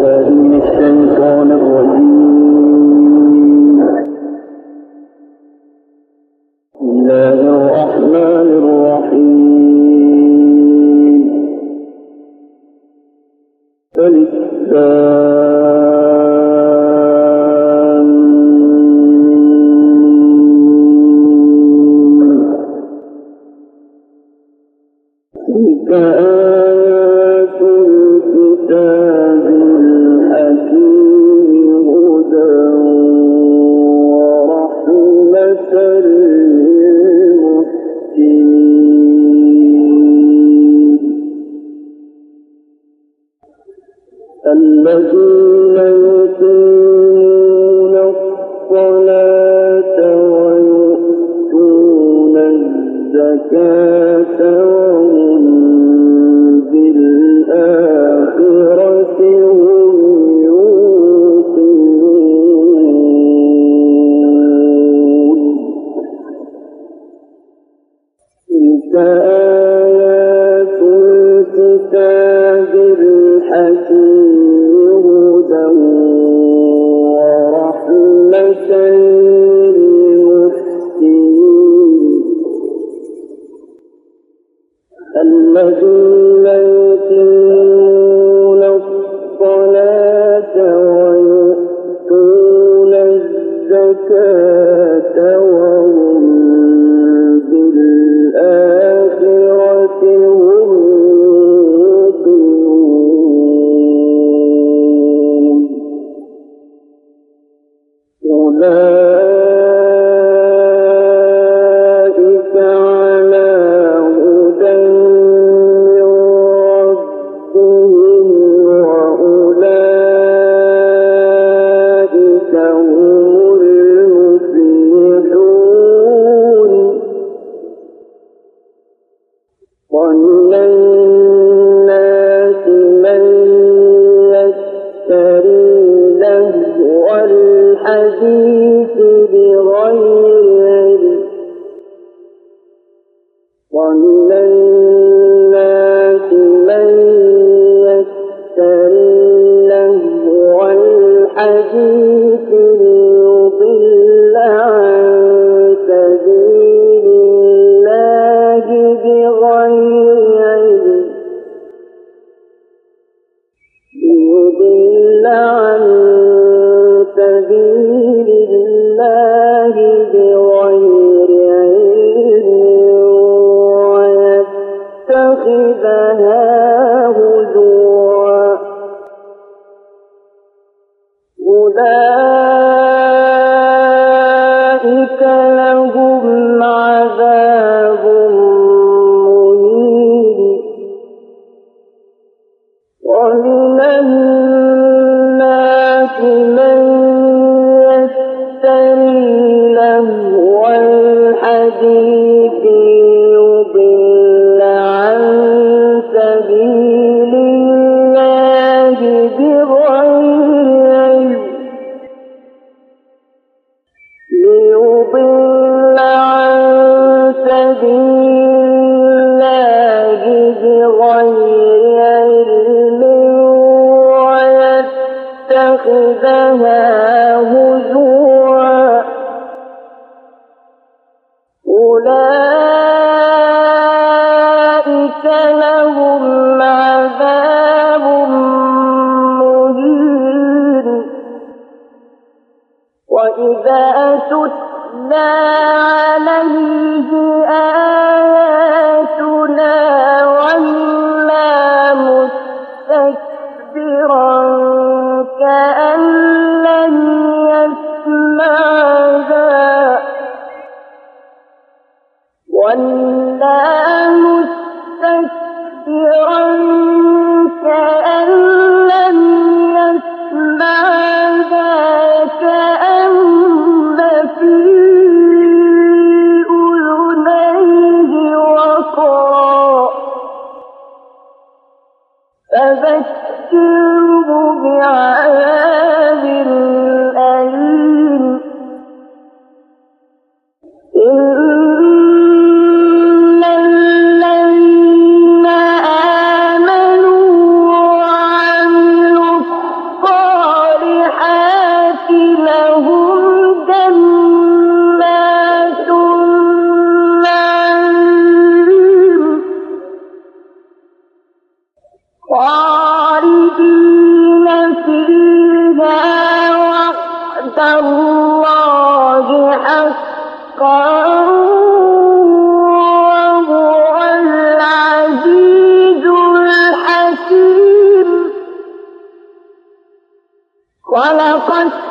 بالله من الشيطان الرجيم. بسم الله الرحمن الرحيم. تلك آيات الكتاب الحكيم هدى ورحمة للمحسنين الذين يقيمون الصلاة ويؤتون الزكاة وهم بالآخرة هم يوقنون. تلك آيات الكتاب الحكيم هدى ورحمة للمحسنين الذين يقيمون الصلاة ويؤتون الزكاة وهم بالآخرة هم يوقنون. أولئك على هدى من ربهم وأولئك هم المفلحون. ومن الناس من يشتري لهو الحديث بغير علم ومن الناس من يشتري لهو الحديث ليضل عن سبيل الله بغير علم سبيل الله بغير علم ويتخذها هزوا. أولئك لهم عذاب مهين. ومن الناس من يشتري لهو الحديث ليضل عن سبيل الله بغير علم ويتخذها هزوا. أولئك لهم عذاب مهين. وإذا تتلى عليه آياتنا ولى مستكبرا كأن لم يسمعها ولى مستكبرا كأن لم يسمعها كأن في أذنيه وقرا. فذكره فيها وعد الله حقا وهو العزيز الحكيم خلق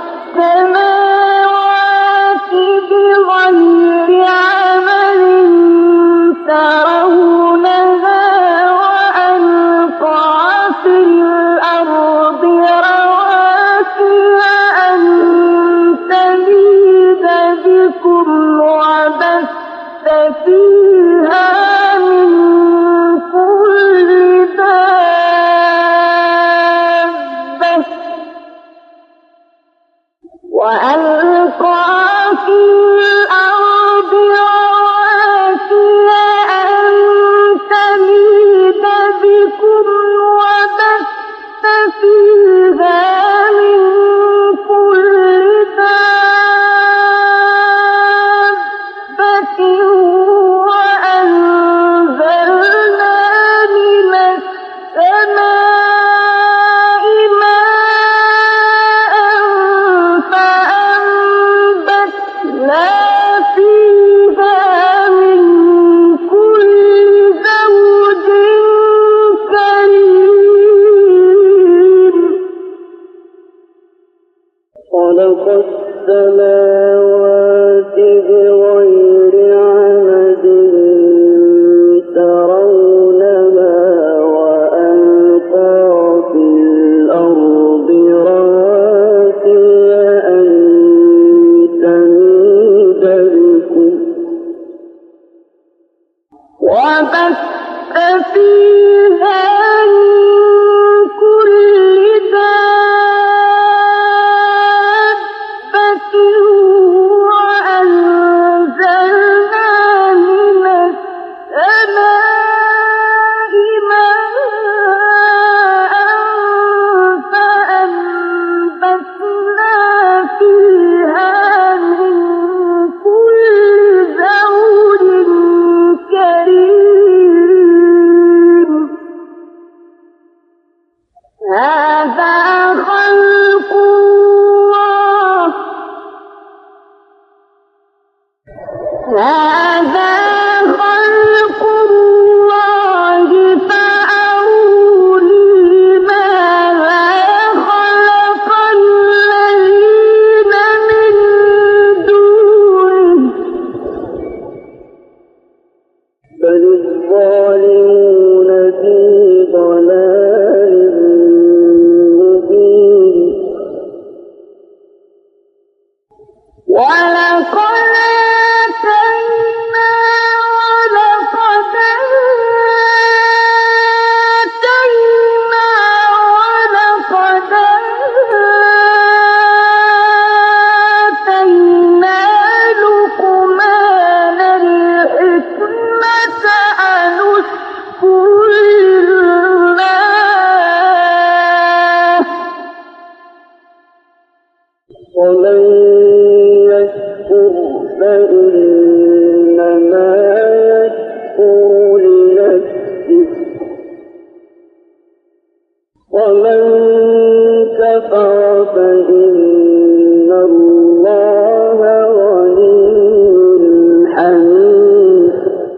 السماوات بغير عمل ترونها وألقى في الأرض رواسي أن تميد بكم وبث فيها من كل دابة وألقى في الأرض رواسي أن تميد بكم وبث فيها من كل دابة وأنزلنا من السماء ماء فأنبتنا فيها من كل زوج كريم خلق السماوات بغير عمد ترونها وألقى في الأرض رواسي أن تميد بكم وبث فيها من كل دابة وأنزلنا من السماء ماء فأنبتنا فيها من كل زوج كريم هذا خلق الله فأروني ماذا خلق الذين من دونه بل الظالمون في ضلال مبين ولقد آتينا لقمان الحكمة أن اشكر لله ومن يشكر فإنما يشكر لنفسه ومن كفر فإن الله غني حميد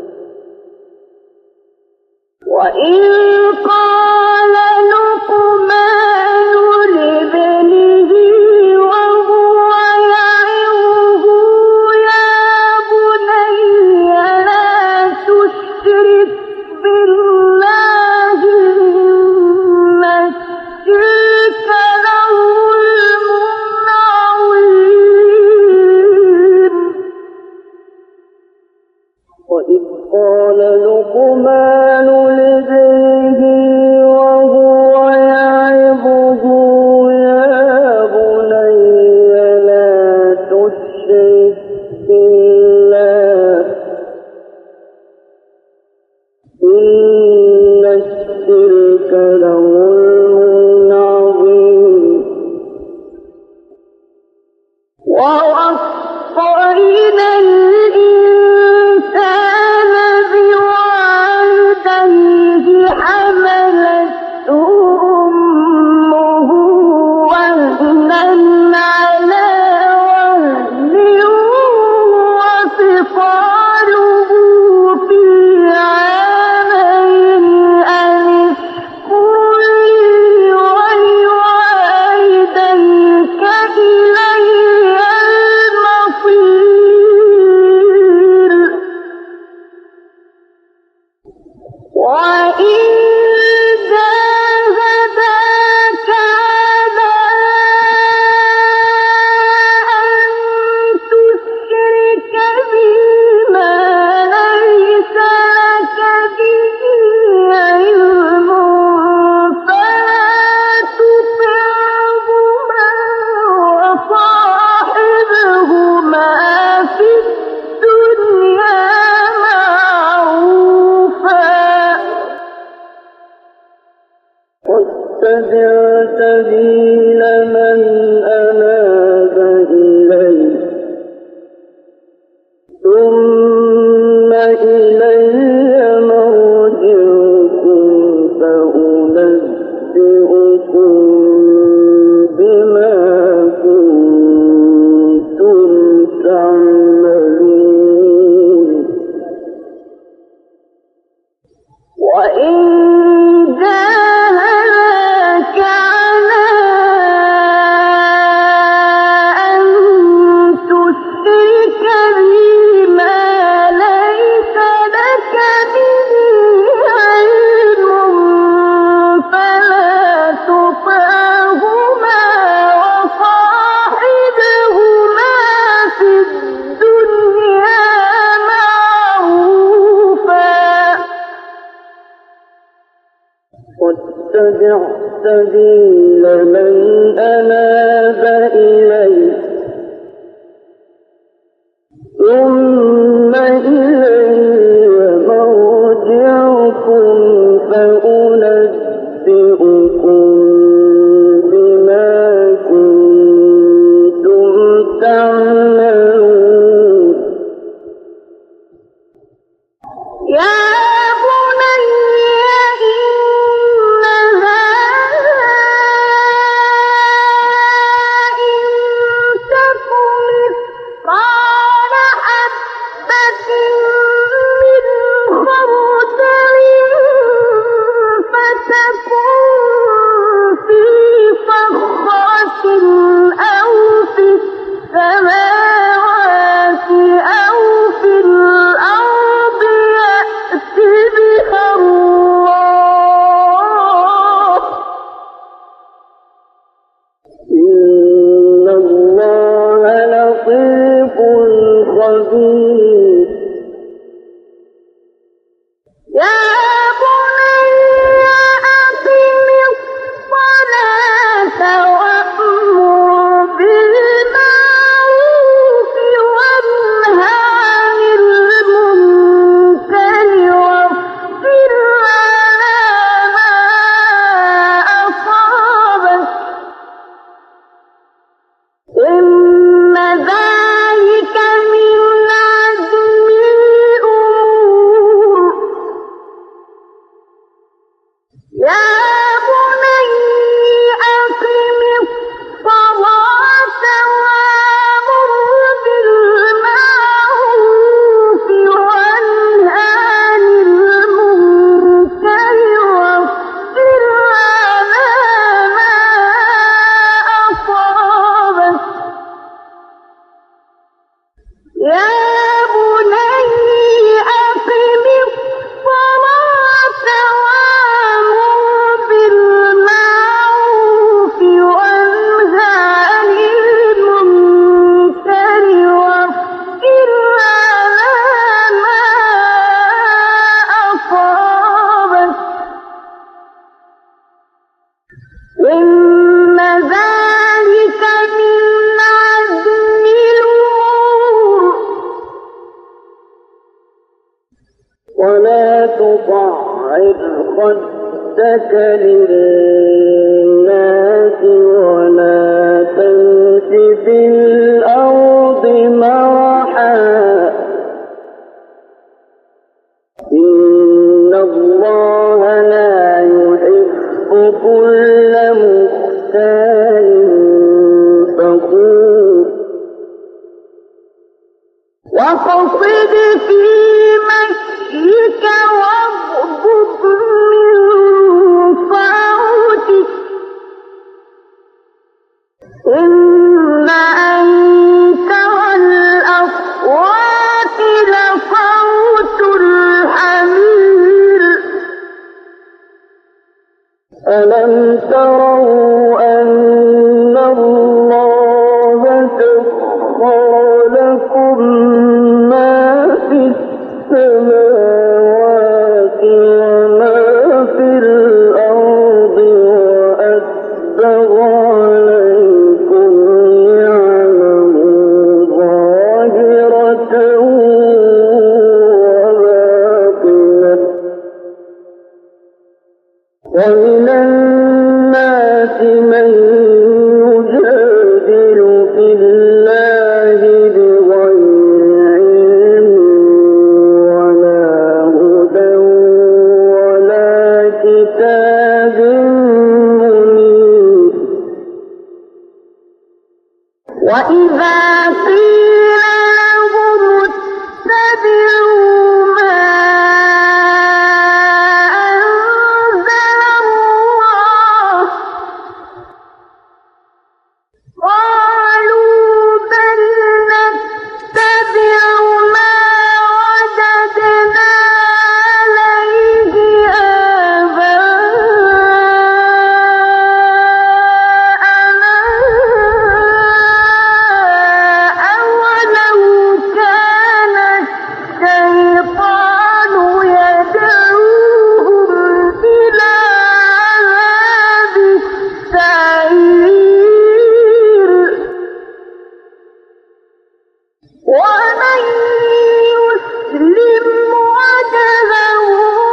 وإذ قال لقمان لابنه وهو يعظه يا بني لا تشرك بالله إن الشرك لظلم عظيم وإذ قال لقمان لابنه وهو يعظه يا بني لا تشرك بالله إن الشرك لظلم عظيم ووصينا الإنسان بوالديه واتبع سبيل من أناب إلي ثم إلي مرجعكم فأنبئكم بما كنتم تعملون وإن جاهداك على أن تشرك بي ما ليس لك به علم فلا تطعهما وصاحبهما في الدنيا معروفا واتبع سبيل من أناب إلي ثم إلي مرجعكم فأنبئكم بما كنتم تعملون يا بني إنها إن تك مثقال حبة من خردل فتكن في صخرة أو في السماوات أو في الأرض يأت بها الله إن الله لطيف خبير يا بني أقم الصلاة وأمر بالمعروف وانه عن المنكر واصبر على ما أصابك إن ذلك من عزم الأمور يا بني أقم الصلاة وأمر بالمعروف وانه عن المنكر واصبر على ما أصابك يا بني أقم الصلاة وأمر بالمعروف وانه عن المنكر واصبر على ما أصابك إن ذلك من عزم الأمور ولا تصعر خدك للناس ولا تمش في الأرض مرحا إن الله لا يحب كل مختال فخور واقصد في مشيك واغضض من صوتك إن أنكر الأصوات لصوت الحمير ألم تروا أن الله سخر لكم ما في السماوات وما في الأرض وأسبغ عليكم نعمه ظاهرة وباطنة ومن الناس وإذا قيل لهم اتبعوا ما أنزل الله قالوا بل نتبع ما وجدنا عليه آباءنا أولو كان الشيطان يدعوهم إلى عذاب السعير ومن يسلم وجهه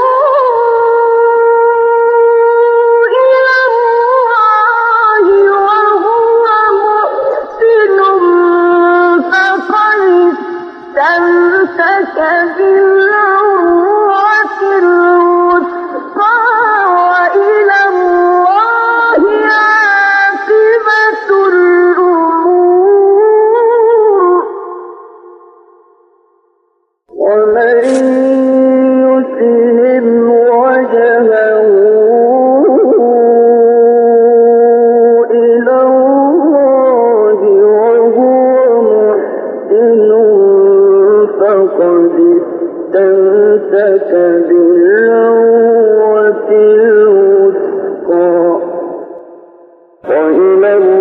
إلى الله وهو محسن فقد استمسك بالعروة الوثقى وإلى الله عاقبة الأمور ومن يسلم وجهه إلى الله وهو محسن فقد استمسك بالعروة الوثقى وإلى